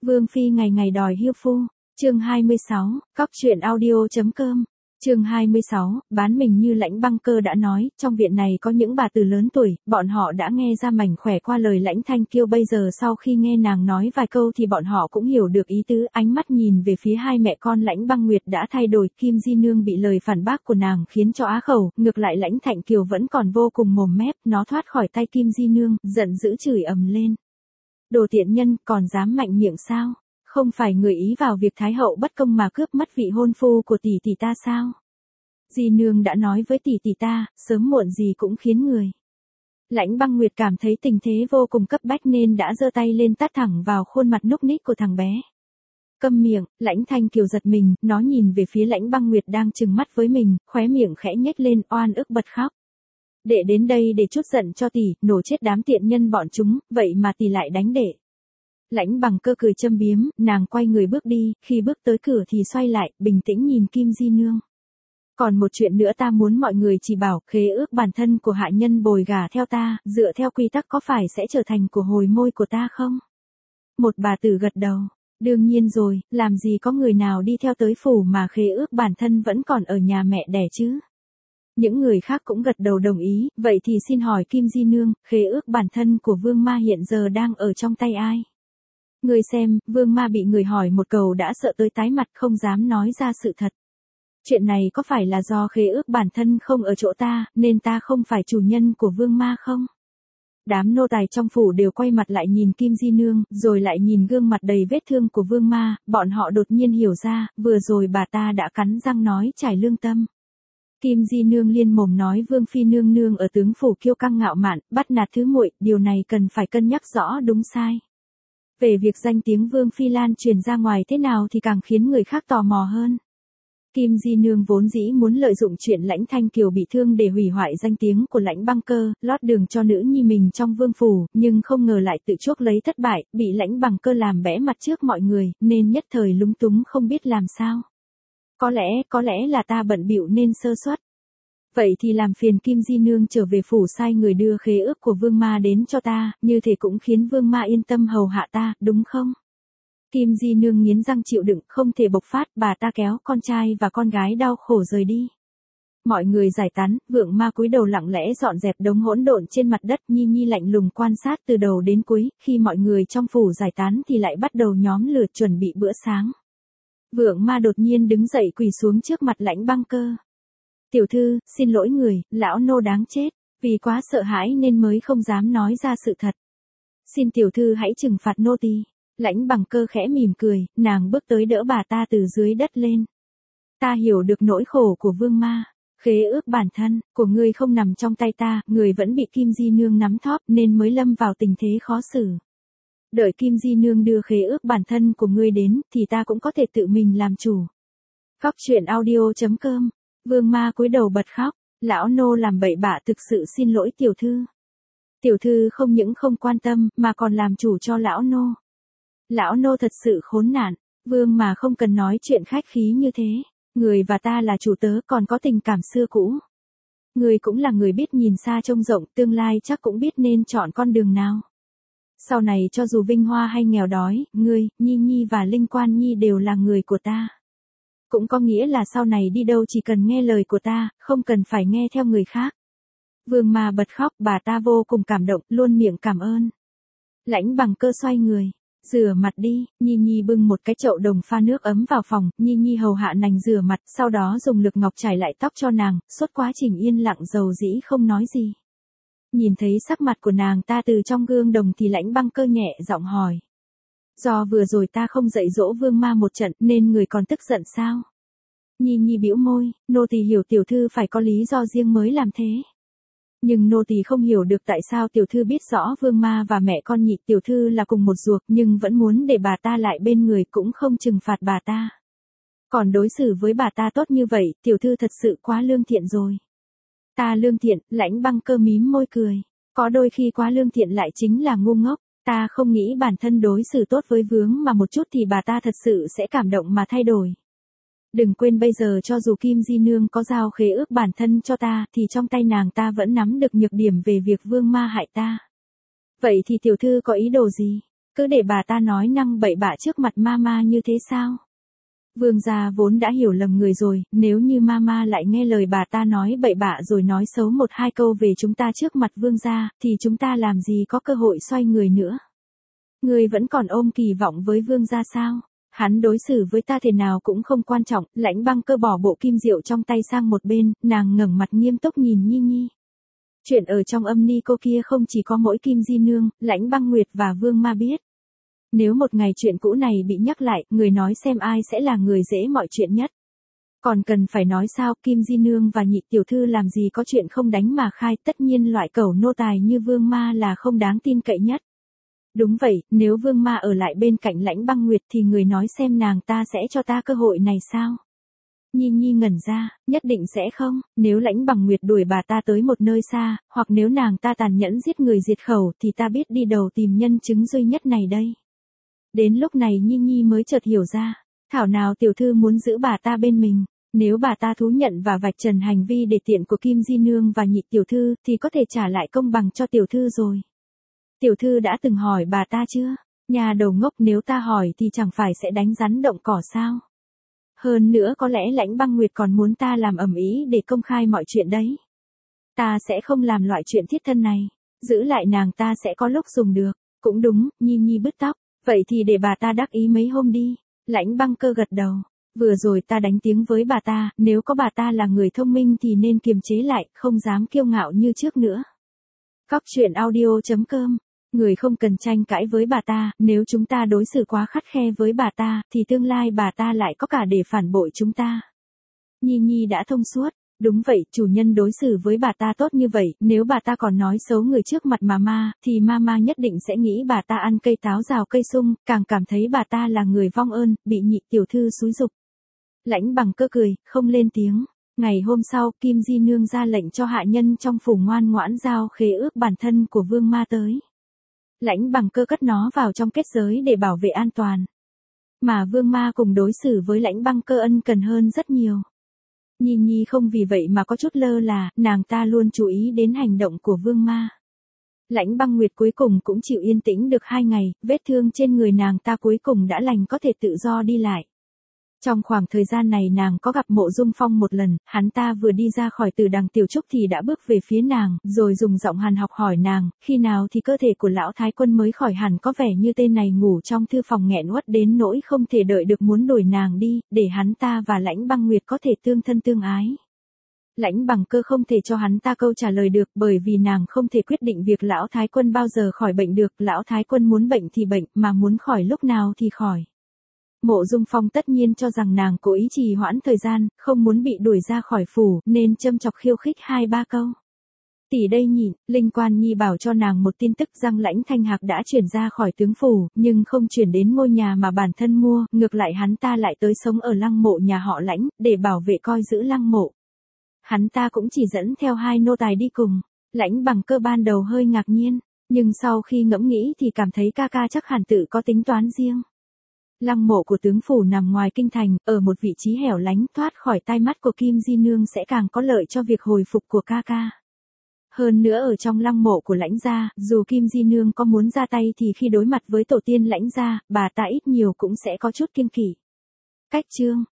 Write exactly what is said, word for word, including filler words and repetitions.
Vương phi ngày ngày đòi hiêu phu. Chương hai mươi sáu, cóc truyện audio.com. Chương hai mươi sáu, bán mình như Lãnh Băng Cơ đã nói, trong viện này có những bà từ lớn tuổi, bọn họ đã nghe ra mảnh khỏe qua lời Lãnh Thanh Kiêu, bây giờ sau khi nghe nàng nói vài câu thì bọn họ cũng hiểu được ý tứ, ánh mắt nhìn về phía hai mẹ con Lãnh Băng Nguyệt đã thay đổi, Kim Di Nương bị lời phản bác của nàng khiến cho á khẩu, ngược lại Lãnh Thạnh Kiều vẫn còn vô cùng mồm mép, nó thoát khỏi tay Kim Di Nương, giận dữ chửi ầm lên. Đồ tiện nhân, còn dám mạnh miệng sao? Không phải người ý vào việc Thái hậu bất công mà cướp mất vị hôn phu của tỷ tỷ ta sao? Di Nương đã nói với tỷ tỷ ta, sớm muộn gì cũng khiến người. Lãnh Băng Nguyệt cảm thấy tình thế vô cùng cấp bách nên đã giơ tay lên tát thẳng vào khuôn mặt núc ních của thằng bé. Câm miệng, Lãnh Thanh Kiều giật mình, nó nhìn về phía Lãnh Băng Nguyệt đang trừng mắt với mình, khóe miệng khẽ nhếch lên, oan ức bật khóc. Đệ đến đây để chút giận cho tỷ, nổ chết đám tiện nhân bọn chúng, vậy mà tỷ lại đánh đệ. Lãnh Bằng Cơ cười châm biếm, nàng quay người bước đi, khi bước tới cửa thì xoay lại, bình tĩnh nhìn Kim Di Nương. Còn một chuyện nữa ta muốn mọi người chỉ bảo, khế ước bản thân của hạ nhân bồi gả theo ta, dựa theo quy tắc có phải sẽ trở thành của hồi môi của ta không? Một bà tử gật đầu, đương nhiên rồi, làm gì có người nào đi theo tới phủ mà khế ước bản thân vẫn còn ở nhà mẹ đẻ chứ? Những người khác cũng gật đầu đồng ý, vậy thì xin hỏi Kim Di Nương, khế ước bản thân của Vương Ma hiện giờ đang ở trong tay ai? Người xem, Vương Ma bị người hỏi một câu đã sợ tới tái mặt không dám nói ra sự thật. Chuyện này có phải là do khế ước bản thân không ở chỗ ta, nên ta không phải chủ nhân của Vương Ma không? Đám nô tài trong phủ đều quay mặt lại nhìn Kim Di Nương, rồi lại nhìn gương mặt đầy vết thương của Vương Ma, bọn họ đột nhiên hiểu ra, vừa rồi bà ta đã cắn răng nói trải lương tâm. Kim Di Nương liên mồm nói Vương phi nương nương ở tướng phủ kiêu căng ngạo mạn, bắt nạt thứ muội, điều này cần phải cân nhắc rõ đúng sai. Về việc danh tiếng Vương phi lan truyền ra ngoài thế nào thì càng khiến người khác tò mò hơn. Kim Di Nương vốn dĩ muốn lợi dụng chuyện Lãnh Thanh Kiều bị thương để hủy hoại danh tiếng của Lãnh Băng Cơ, lót đường cho nữ nhi mình trong vương phủ, nhưng không ngờ lại tự chuốc lấy thất bại, bị Lãnh Băng Cơ làm bẽ mặt trước mọi người, nên nhất thời lúng túng không biết làm sao. Có lẽ, có lẽ là ta bận bịu nên sơ suất. Vậy thì làm phiền Kim Di Nương trở về phủ sai người đưa khế ước của Vương Ma đến cho ta, như thế cũng khiến Vương Ma yên tâm hầu hạ ta, đúng không? Kim Di Nương nghiến răng chịu đựng, không thể bộc phát, bà ta kéo con trai và con gái đau khổ rời đi. Mọi người giải tán, Vượng Ma cúi đầu lặng lẽ dọn dẹp đống hỗn độn trên mặt đất, Nhi Nhi lạnh lùng quan sát từ đầu đến cuối, khi mọi người trong phủ giải tán thì lại bắt đầu nhóm lửa chuẩn bị bữa sáng. Vượng Ma đột nhiên đứng dậy quỳ xuống trước mặt Lãnh Băng Cơ. Tiểu thư, xin lỗi người, lão nô đáng chết, vì quá sợ hãi nên mới không dám nói ra sự thật. Xin tiểu thư hãy trừng phạt nô tỳ. Lãnh Bằng Cơ khẽ mỉm cười, nàng bước tới đỡ bà ta từ dưới đất lên. Ta hiểu được nỗi khổ của Vương Ma. Khế ước bản thân của ngươi không nằm trong tay ta, người vẫn bị Kim Di Nương nắm thóp nên mới lâm vào tình thế khó xử. Đợi Kim Di Nương đưa khế ước bản thân của ngươi đến, thì ta cũng có thể tự mình làm chủ. Cóc truyện audio.com. Vương Ma cúi đầu bật khóc, lão nô làm bậy bạ, thực sự xin lỗi tiểu thư. Tiểu thư không những không quan tâm, mà còn làm chủ cho lão nô. Lão nô thật sự khốn nạn, Vương mà không cần nói chuyện khách khí như thế. Người và ta là chủ tớ, còn có tình cảm xưa cũ. Người cũng là người biết nhìn xa trông rộng, tương lai chắc cũng biết nên chọn con đường nào. Sau này cho dù vinh hoa hay nghèo đói, ngươi, Nhi Nhi và Linh Quan Nhi đều là người của ta. Cũng có nghĩa là sau này đi đâu chỉ cần nghe lời của ta, không cần phải nghe theo người khác. Vương Ma bật khóc, bà ta vô cùng cảm động, luôn miệng cảm ơn. Lãnh Bằng Cơ xoay người, rửa mặt đi. Nhi Nhi bưng một cái chậu đồng pha nước ấm vào phòng, Nhi Nhi hầu hạ nàng rửa mặt, sau đó dùng lực ngọc trải lại tóc cho nàng, suốt quá trình yên lặng dầu dĩ không nói gì. Nhìn thấy sắc mặt của nàng ta từ trong gương đồng thì Lãnh Băng Cơ nhẹ giọng hỏi. Do vừa rồi ta không dạy dỗ Vương Ma một trận nên người còn tức giận sao? Nhi Nhi bĩu môi, nô tỳ hiểu tiểu thư phải có lý do riêng mới làm thế. Nhưng nô tỳ không hiểu được tại sao tiểu thư biết rõ Vương Ma và mẹ con Nhị tiểu thư là cùng một ruột nhưng vẫn muốn để bà ta lại bên người, cũng không trừng phạt bà ta. Còn đối xử với bà ta tốt như vậy, tiểu thư thật sự quá lương thiện rồi. Ta lương thiện, Lãnh Băng Cơ mím môi cười. Có đôi khi quá lương thiện lại chính là ngu ngốc. Ta không nghĩ bản thân đối xử tốt với Vướng mà một chút thì bà ta thật sự sẽ cảm động mà thay đổi. Đừng quên bây giờ cho dù Kim Di Nương có giao khế ước bản thân cho ta, thì trong tay nàng ta vẫn nắm được nhược điểm về việc Vương Ma hại ta. Vậy thì tiểu thư có ý đồ gì? Cứ để bà ta nói năng bậy bạ trước mặt mama như thế sao? Vương gia vốn đã hiểu lầm người rồi, nếu như mama lại nghe lời bà ta nói bậy bạ rồi nói xấu một hai câu về chúng ta trước mặt vương gia, thì chúng ta làm gì có cơ hội xoay người nữa. Người vẫn còn ôm kỳ vọng với vương gia sao? Hắn đối xử với ta thế nào cũng không quan trọng. Lãnh Băng Cơ bỏ bộ kim diệu trong tay sang một bên, nàng ngẩng mặt nghiêm túc nhìn Nhi Nhi. Chuyện ở trong âm ni cô kia không chỉ có mỗi Kim Di Nương, Lãnh Băng Nguyệt và Vương Ma biết. Nếu một ngày chuyện cũ này bị nhắc lại, người nói xem ai sẽ là người dễ mọi chuyện nhất. Còn cần phải nói sao, Kim Di Nương và nhị tiểu thư làm gì có chuyện không đánh mà khai, tất nhiên loại cẩu nô tài như Vương Ma là không đáng tin cậy nhất. Đúng vậy, nếu Vương Ma ở lại bên cạnh Lãnh Băng Nguyệt thì người nói xem nàng ta sẽ cho ta cơ hội này sao? Nhi Nhi ngẩn ra, nhất định sẽ không, nếu Lãnh Băng Nguyệt đuổi bà ta tới một nơi xa, hoặc nếu nàng ta tàn nhẫn giết người diệt khẩu thì ta biết đi đầu tìm nhân chứng duy nhất này đây. Đến lúc này Nhi Nhi mới chợt hiểu ra, thảo nào tiểu thư muốn giữ bà ta bên mình, nếu bà ta thú nhận và vạch trần hành vi để tiện của Kim Di Nương và nhị tiểu thư thì có thể trả lại công bằng cho tiểu thư rồi. Tiểu thư đã từng hỏi bà ta chưa? Nhà đầu ngốc, nếu ta hỏi thì chẳng phải sẽ đánh rắn động cỏ sao? Hơn nữa có lẽ Lãnh Băng Nguyệt còn muốn ta làm ầm ĩ để công khai mọi chuyện đấy. Ta sẽ không làm loại chuyện thiết thân này, giữ lại nàng ta sẽ có lúc dùng được. Cũng đúng, Nhi Nhi bứt tóc, vậy thì để bà ta đắc ý mấy hôm đi. Lãnh Băng Cơ gật đầu, vừa rồi ta đánh tiếng với bà ta, nếu có bà ta là người thông minh thì nên kiềm chế lại, không dám kiêu ngạo như trước nữa. Cóc truyện audio chấm com. Người không cần tranh cãi với bà ta, nếu chúng ta đối xử quá khắt khe với bà ta, thì tương lai bà ta lại có cả để phản bội chúng ta. Nhi Nhi đã thông suốt, đúng vậy, chủ nhân đối xử với bà ta tốt như vậy, nếu bà ta còn nói xấu người trước mặt mama, thì mama nhất định sẽ nghĩ bà ta ăn cây táo rào cây sung, càng cảm thấy bà ta là người vong ơn, bị nhị tiểu thư xúi giục. Lãnh Băng Cơ cười, không lên tiếng. Ngày hôm sau, Kim Di Nương ra lệnh cho hạ nhân trong phủ ngoan ngoãn giao khế ước bản thân của Vương Ma tới. Lãnh Băng Cơ cất nó vào trong kết giới để bảo vệ an toàn. Mà Vương Ma cùng đối xử với Lãnh Băng Cơ ân cần hơn rất nhiều. Nhi Nhi không vì vậy mà có chút lơ là, nàng ta luôn chú ý đến hành động của Vương Ma. Lãnh Băng Nguyệt cuối cùng cũng chịu yên tĩnh được hai ngày, vết thương trên người nàng ta cuối cùng đã lành, có thể tự do đi lại. Trong khoảng thời gian này nàng có gặp Mộ Dung Phong một lần, hắn ta vừa đi ra khỏi Tử Đằng Tiểu Trúc thì đã bước về phía nàng, rồi dùng giọng hàn học hỏi nàng, khi nào thì cơ thể của lão thái quân mới khỏi hẳn, có vẻ như tên này ngủ trong thư phòng nghẹn uất đến nỗi không thể đợi được muốn đuổi nàng đi, để hắn ta và Lãnh Băng Nguyệt có thể tương thân tương ái. Lãnh Băng Cơ không thể cho hắn ta câu trả lời được, bởi vì nàng không thể quyết định việc lão thái quân bao giờ khỏi bệnh được, lão thái quân muốn bệnh thì bệnh, mà muốn khỏi lúc nào thì khỏi. Mộ Dung Phong tất nhiên cho rằng nàng cố ý trì hoãn thời gian, không muốn bị đuổi ra khỏi phủ, nên châm chọc khiêu khích hai ba câu. Tỷ đây nhịn, Linh Quan Nhi bảo cho nàng một tin tức rằng Lãnh Thanh Hạc đã chuyển ra khỏi tướng phủ, nhưng không chuyển đến ngôi nhà mà bản thân mua, ngược lại hắn ta lại tới sống ở lăng mộ nhà họ Lãnh, để bảo vệ coi giữ lăng mộ. Hắn ta cũng chỉ dẫn theo hai nô tài đi cùng. Lãnh Băng Cơ ban đầu hơi ngạc nhiên, nhưng sau khi ngẫm nghĩ thì cảm thấy ca ca chắc hẳn tự có tính toán riêng. Lăng mộ của tướng phủ nằm ngoài kinh thành, ở một vị trí hẻo lánh, thoát khỏi tai mắt của Kim Di Nương sẽ càng có lợi cho việc hồi phục của ca ca. Hơn nữa ở trong lăng mộ của Lãnh gia, dù Kim Di Nương có muốn ra tay thì khi đối mặt với tổ tiên Lãnh gia, bà ta ít nhiều cũng sẽ có chút kiêng kỵ. Cách chương